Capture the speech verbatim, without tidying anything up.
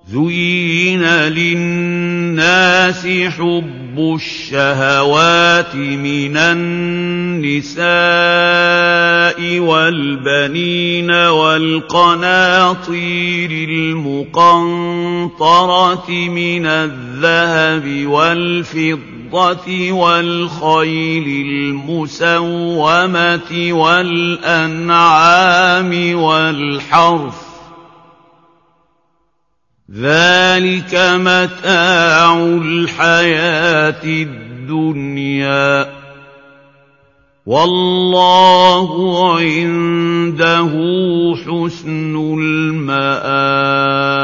زُيِّنَ لِلنَّاسِ حُبُّ الشَّهَوَاتِ مِنَ النِّسَاءِ وَالْبَنِينَ وَالْقَنَاطِيرِ الْمُقَنطَرَةِ مِنَ الذَّهَبِ وَالْفِضَّةِ وَالْخَيْلِ الْمُسَوَّمَةِ وَالْأَنْعَامِ وَالْحَرْثِ ۗ ذَلِكَ مَتَاعُ الْحَيَاةِ الدُّنْيَا ۖ وَاللَّهُ عِندَهُ حُسْنُ الْمَآبِ.